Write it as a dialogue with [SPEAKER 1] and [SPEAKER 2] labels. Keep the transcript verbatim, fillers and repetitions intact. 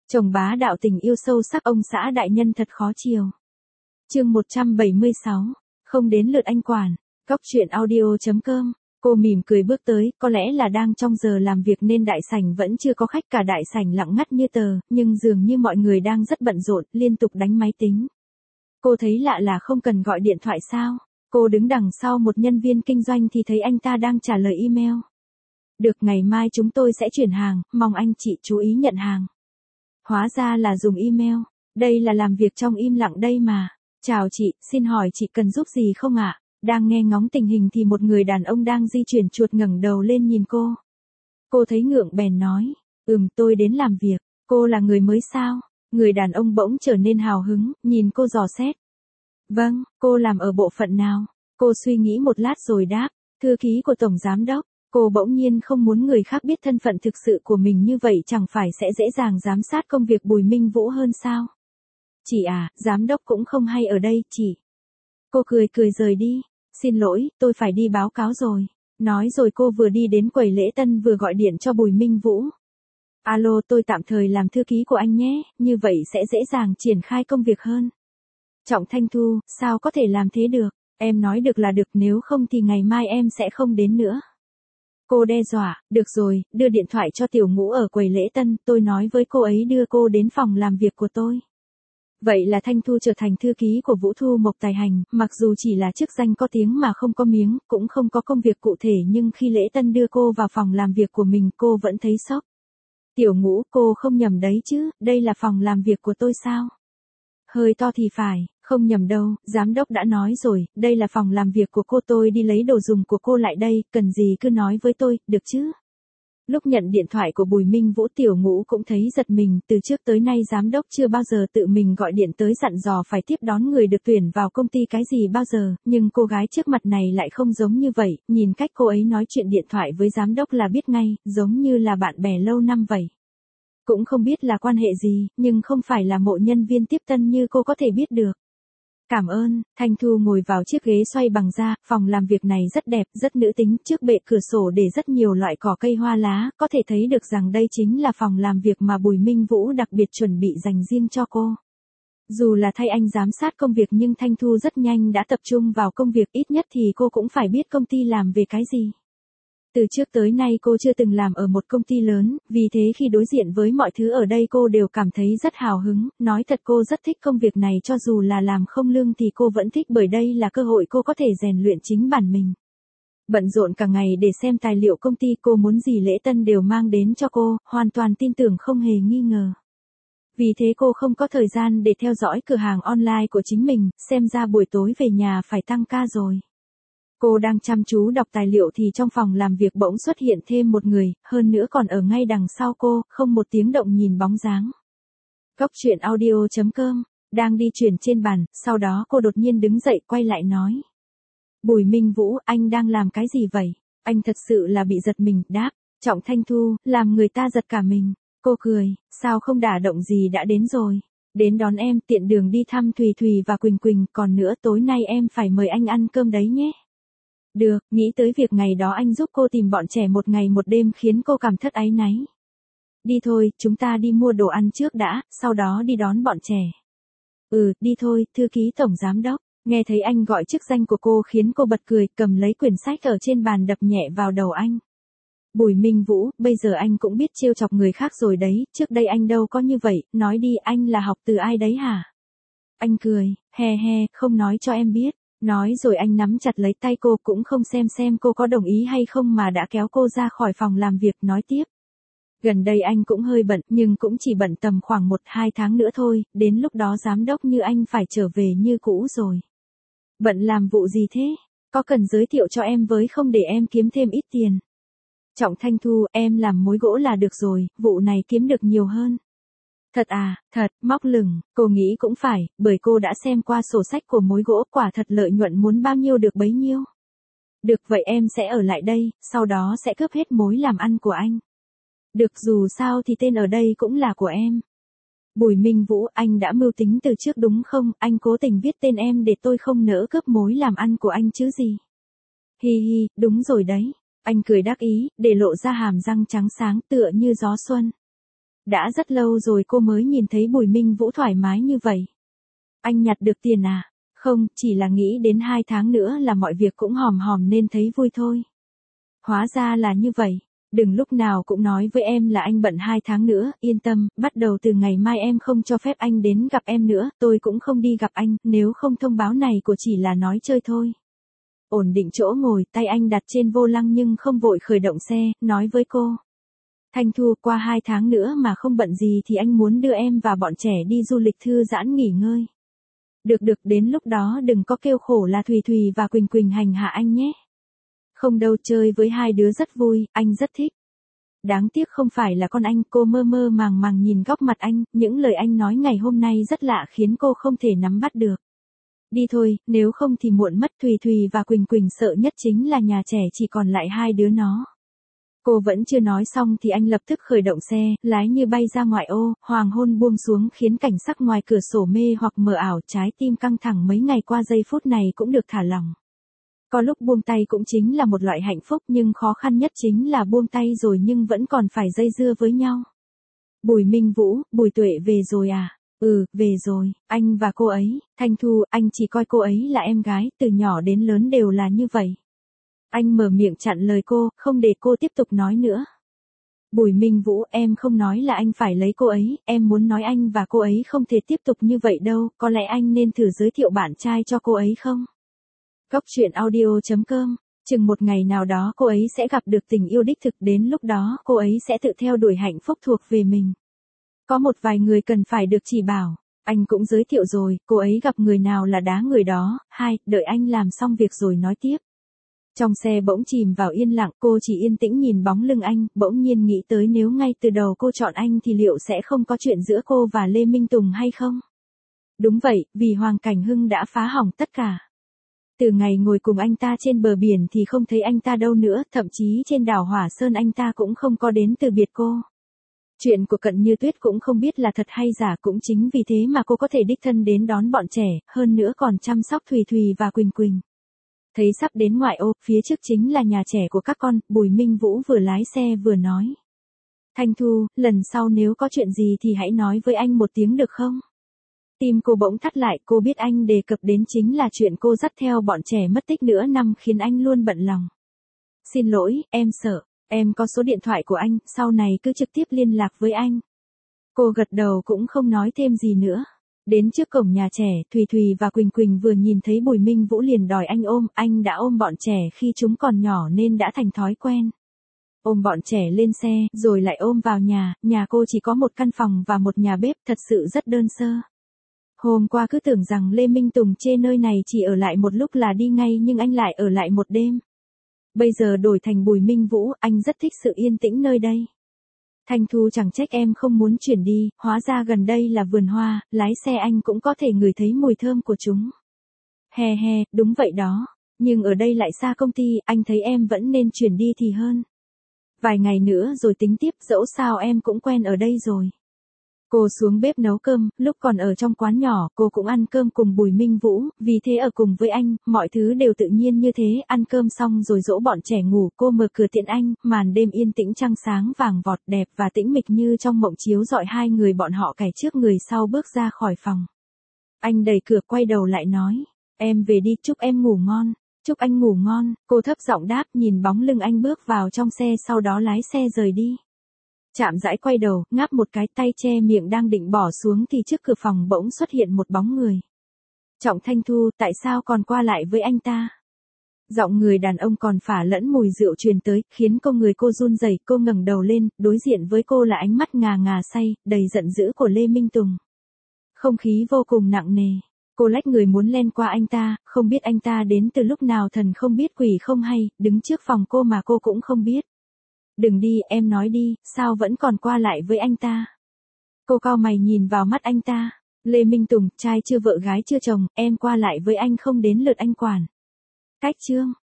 [SPEAKER 1] Chồng bá đạo tình yêu sâu sắc ông xã đại nhân thật khó chiều. Chương một trăm bảy mươi sáu, không đến lượt anh quản. Góc truyện audio chấm com. Cô mỉm cười bước tới, có lẽ là đang trong giờ làm việc nên đại sảnh vẫn chưa có khách, cả đại sảnh lặng ngắt như tờ, nhưng dường như mọi người đang rất bận rộn, liên tục đánh máy tính. Cô thấy lạ là không cần gọi điện thoại sao? Cô đứng đằng sau một nhân viên kinh doanh thì thấy anh ta đang trả lời email. Được, ngày mai chúng tôi sẽ chuyển hàng, mong anh chị chú ý nhận hàng. Hóa ra là dùng email, đây là làm việc trong im lặng đây mà. Chào chị, xin hỏi chị cần giúp gì không ạ? Đang nghe ngóng tình hình thì một người đàn ông đang di chuyển chuột ngẩng đầu lên nhìn cô. Cô thấy ngượng bèn nói, ừm tôi đến làm việc, cô là người mới sao? Người đàn ông bỗng trở nên hào hứng, nhìn cô dò xét. Vâng, cô làm ở bộ phận nào? Cô suy nghĩ một lát rồi đáp, thư ký của Tổng Giám Đốc. Cô bỗng nhiên không muốn người khác biết thân phận thực sự của mình, như vậy chẳng phải sẽ dễ dàng giám sát công việc Bùi Minh Vũ hơn sao? Chị à, Giám Đốc cũng không hay ở đây, chị. Cô cười cười rời đi. Xin lỗi, tôi phải đi báo cáo rồi. Nói rồi cô vừa đi đến quầy lễ tân vừa gọi điện cho Bùi Minh Vũ. Alo, tôi tạm thời làm thư ký của anh nhé, như vậy sẽ dễ dàng triển khai công việc hơn. Trọng Thanh Thu, sao có thể làm thế được? Em nói được là được, nếu không thì ngày mai em sẽ không đến nữa. Cô đe dọa, được rồi, đưa điện thoại cho Tiểu Ngũ ở quầy lễ tân, tôi nói với cô ấy đưa cô đến phòng làm việc của tôi. Vậy là Thanh Thu trở thành thư ký của Vũ Thu Mộc Tài Hành, mặc dù chỉ là chức danh có tiếng mà không có miếng, cũng không có công việc cụ thể, nhưng khi lễ tân đưa cô vào phòng làm việc của mình cô vẫn thấy sốc. Tiểu Ngũ, cô không nhầm đấy chứ, đây là phòng làm việc của tôi sao? Hơi to thì phải, không nhầm đâu, giám đốc đã nói rồi, đây là phòng làm việc của cô, tôi đi lấy đồ dùng của cô lại đây, cần gì cứ nói với tôi, được chứ? Lúc nhận điện thoại của Bùi Minh Vũ, Tiểu Ngũ cũng thấy giật mình, từ trước tới nay giám đốc chưa bao giờ tự mình gọi điện tới dặn dò phải tiếp đón người được tuyển vào công ty cái gì bao giờ, nhưng cô gái trước mặt này lại không giống như vậy, nhìn cách cô ấy nói chuyện điện thoại với giám đốc là biết ngay, giống như là bạn bè lâu năm vậy. Cũng không biết là quan hệ gì, nhưng không phải là mộ nhân viên tiếp tân như cô có thể biết được. Cảm ơn. Thanh Thu ngồi vào chiếc ghế xoay bằng da, phòng làm việc này rất đẹp, rất nữ tính, trước bệ cửa sổ để rất nhiều loại cỏ cây hoa lá, có thể thấy được rằng đây chính là phòng làm việc mà Bùi Minh Vũ đặc biệt chuẩn bị dành riêng cho cô. Dù là thay anh giám sát công việc nhưng Thanh Thu rất nhanh đã tập trung vào công việc, ít nhất thì cô cũng phải biết công ty làm về cái gì. Từ trước tới nay cô chưa từng làm ở một công ty lớn, vì thế khi đối diện với mọi thứ ở đây cô đều cảm thấy rất hào hứng, nói thật cô rất thích công việc này, cho dù là làm không lương thì cô vẫn thích, bởi đây là cơ hội cô có thể rèn luyện chính bản mình. Bận rộn cả ngày để xem tài liệu công ty, cô muốn gì lễ tân đều mang đến cho cô, hoàn toàn tin tưởng không hề nghi ngờ. Vì thế cô không có thời gian để theo dõi cửa hàng online của chính mình, xem ra buổi tối về nhà phải tăng ca rồi. Cô đang chăm chú đọc tài liệu thì trong phòng làm việc bỗng xuất hiện thêm một người, hơn nữa còn ở ngay đằng sau cô, không một tiếng động nhìn bóng dáng. Góc truyện audio chấm com, đang di chuyển trên bàn, sau đó cô đột nhiên đứng dậy quay lại nói. Bùi Minh Vũ, anh đang làm cái gì vậy? Anh thật sự là bị giật mình, đáp. Trọng Thanh Thu, làm người ta giật cả mình. Cô cười, sao không đả động gì đã đến rồi. Đến đón em, tiện đường đi thăm Thùy Thùy và Quỳnh Quỳnh, còn nữa tối nay em phải mời anh ăn cơm đấy nhé. Được, nghĩ tới việc ngày đó anh giúp cô tìm bọn trẻ một ngày một đêm khiến cô cảm thất áy náy. Đi thôi, chúng ta đi mua đồ ăn trước đã, sau đó đi đón bọn trẻ. Ừ, đi thôi, thư ký Tổng Giám Đốc. Nghe thấy anh gọi chức danh của cô khiến cô bật cười, cầm lấy quyển sách ở trên bàn đập nhẹ vào đầu anh. Bùi Minh Vũ, bây giờ anh cũng biết trêu chọc người khác rồi đấy, trước đây anh đâu có như vậy, nói đi, anh là học từ ai đấy hả? Anh cười, he he, không nói cho em biết. Nói rồi anh nắm chặt lấy tay cô, cũng không xem xem cô có đồng ý hay không mà đã kéo cô ra khỏi phòng làm việc, nói tiếp. Gần đây anh cũng hơi bận, nhưng cũng chỉ bận tầm khoảng một hai tháng nữa thôi, đến lúc đó giám đốc như anh phải trở về như cũ rồi. Bận làm vụ gì thế? Có cần giới thiệu cho em với không để em kiếm thêm ít tiền? Trọng Thanh Thu, em làm mối gỗ là được rồi, vụ này kiếm được nhiều hơn. Thật à, thật, móc lửng, cô nghĩ cũng phải, bởi cô đã xem qua sổ sách của mối gỗ, quả thật lợi nhuận muốn bao nhiêu được bấy nhiêu. Được, vậy em sẽ ở lại đây, sau đó sẽ cướp hết mối làm ăn của anh. Được, dù sao thì tên ở đây cũng là của em. Bùi Minh Vũ, anh đã mưu tính từ trước đúng không, anh cố tình viết tên em để tôi không nỡ cướp mối làm ăn của anh chứ gì. Hi hi, đúng rồi đấy. Anh cười đắc ý, để lộ ra hàm răng trắng sáng tựa như gió xuân. Đã rất lâu rồi cô mới nhìn thấy Bùi Minh Vũ thoải mái như vậy. Anh nhặt được tiền à? Không, chỉ là nghĩ đến hai tháng nữa là mọi việc cũng hòm hòm nên thấy vui thôi. Hóa ra là như vậy. Đừng lúc nào cũng nói với em là anh bận hai tháng nữa, yên tâm, bắt đầu từ ngày mai em không cho phép anh đến gặp em nữa, tôi cũng không đi gặp anh, nếu không thông báo này của chỉ là nói chơi thôi. Ổn định chỗ ngồi, tay anh đặt trên vô lăng nhưng không vội khởi động xe, nói với cô. Thanh Thu, qua hai tháng nữa mà không bận gì thì anh muốn đưa em và bọn trẻ đi du lịch thư giãn nghỉ ngơi. Được được, đến lúc đó đừng có kêu khổ là Thùy Thùy và Quỳnh Quỳnh hành hạ anh nhé. Không đâu, chơi với hai đứa rất vui, anh rất thích. Đáng tiếc không phải là con anh, cô mơ mơ màng màng nhìn góc mặt anh, những lời anh nói ngày hôm nay rất lạ khiến cô không thể nắm bắt được. Đi thôi, nếu không thì muộn mất. Thùy Thùy và Quỳnh Quỳnh sợ nhất chính là nhà trẻ chỉ còn lại hai đứa nó. Cô vẫn chưa nói xong thì anh lập tức khởi động xe, lái như bay ra ngoại ô, hoàng hôn buông xuống khiến cảnh sắc ngoài cửa sổ mê hoặc mờ ảo, trái tim căng thẳng mấy ngày qua giây phút này cũng được thả lỏng. Có lúc buông tay cũng chính là một loại hạnh phúc nhưng khó khăn nhất chính là buông tay rồi nhưng vẫn còn phải dây dưa với nhau. Bùi Minh Vũ, Bùi Tuệ về rồi à? Ừ, về rồi, anh và cô ấy, Thanh Thu, anh chỉ coi cô ấy là em gái, từ nhỏ đến lớn đều là như vậy. Anh mở miệng chặn lời cô, không để cô tiếp tục nói nữa. Bùi Minh Vũ, em không nói là anh phải lấy cô ấy, em muốn nói anh và cô ấy không thể tiếp tục như vậy đâu, có lẽ anh nên thử giới thiệu bạn trai cho cô ấy không? Góc truyện audio chấm com, chừng một ngày nào đó cô ấy sẽ gặp được tình yêu đích thực, đến lúc đó cô ấy sẽ tự theo đuổi hạnh phúc thuộc về mình. Có một vài người cần phải được chỉ bảo, anh cũng giới thiệu rồi, cô ấy gặp người nào là đá người đó. Hai, đợi anh làm xong việc rồi nói tiếp. Trong xe bỗng chìm vào yên lặng, cô chỉ yên tĩnh nhìn bóng lưng anh, bỗng nhiên nghĩ tới nếu ngay từ đầu cô chọn anh thì liệu sẽ không có chuyện giữa cô và Lê Minh Tùng hay không? Đúng vậy, vì Hoàng Cảnh Hưng đã phá hỏng tất cả. Từ ngày ngồi cùng anh ta trên bờ biển thì không thấy anh ta đâu nữa, thậm chí trên đảo Hỏa Sơn anh ta cũng không có đến từ biệt cô. Chuyện của Cận Như Tuyết cũng không biết là thật hay giả, cũng chính vì thế mà cô có thể đích thân đến đón bọn trẻ, hơn nữa còn chăm sóc Thùy Thùy và Quỳnh Quỳnh. Thấy sắp đến ngoại ô, phía trước chính là nhà trẻ của các con, Bùi Minh Vũ vừa lái xe vừa nói. Thanh Thu, lần sau nếu có chuyện gì thì hãy nói với anh một tiếng được không? Tim cô bỗng thắt lại, cô biết anh đề cập đến chính là chuyện cô dắt theo bọn trẻ mất tích nửa năm khiến anh luôn bận lòng. Xin lỗi, em sợ, em có số điện thoại của anh, sau này cứ trực tiếp liên lạc với anh. Cô gật đầu cũng không nói thêm gì nữa. Đến trước cổng nhà trẻ, Thùy Thùy và Quỳnh Quỳnh vừa nhìn thấy Bùi Minh Vũ liền đòi anh ôm, anh đã ôm bọn trẻ khi chúng còn nhỏ nên đã thành thói quen. Ôm bọn trẻ lên xe, rồi lại ôm vào nhà, nhà cô chỉ có một căn phòng và một nhà bếp, thật sự rất đơn sơ. Hôm qua cứ tưởng rằng Lê Minh Tùng chê nơi này chỉ ở lại một lúc là đi ngay nhưng anh lại ở lại một đêm. Bây giờ đổi thành Bùi Minh Vũ, anh rất thích sự yên tĩnh nơi đây. Thanh Thu, chẳng trách em không muốn chuyển đi, hóa ra gần đây là vườn hoa, lái xe anh cũng có thể ngửi thấy mùi thơm của chúng. He he, đúng vậy đó, nhưng ở đây lại xa công ty, anh thấy em vẫn nên chuyển đi thì hơn. Vài ngày nữa rồi tính tiếp, dẫu sao em cũng quen ở đây rồi. Cô xuống bếp nấu cơm, lúc còn ở trong quán nhỏ, cô cũng ăn cơm cùng Bùi Minh Vũ, vì thế ở cùng với anh, mọi thứ đều tự nhiên như thế, ăn cơm xong rồi dỗ bọn trẻ ngủ, cô mở cửa tiện anh, màn đêm yên tĩnh trăng sáng vàng vọt đẹp và tĩnh mịch như trong mộng chiếu rọi hai người bọn họ kẻ trước người sau bước ra khỏi phòng. Anh đẩy cửa quay đầu lại nói, em về đi, chúc em ngủ ngon, chúc anh ngủ ngon, cô thấp giọng đáp nhìn bóng lưng anh bước vào trong xe sau đó lái xe rời đi. Chạm rãi quay đầu, ngáp một cái, tay che miệng đang định bỏ xuống thì trước cửa phòng bỗng xuất hiện một bóng người. Trọng Thanh Thu, tại sao còn qua lại với anh ta? Giọng người đàn ông còn phả lẫn mùi rượu truyền tới, khiến cô người cô run rẩy, cô ngẩng đầu lên, đối diện với cô là ánh mắt ngà ngà say, đầy giận dữ của Lê Minh Tùng. Không khí vô cùng nặng nề. Cô lách người muốn len qua anh ta, không biết anh ta đến từ lúc nào, thần không biết quỷ không hay, đứng trước phòng cô mà cô cũng không biết. Đừng đi, em nói đi, sao vẫn còn qua lại với anh ta? Cô cau mày nhìn vào mắt anh ta. Lê Minh Tùng, trai chưa vợ gái chưa chồng, em qua lại với anh không đến lượt anh quản. Cách chương.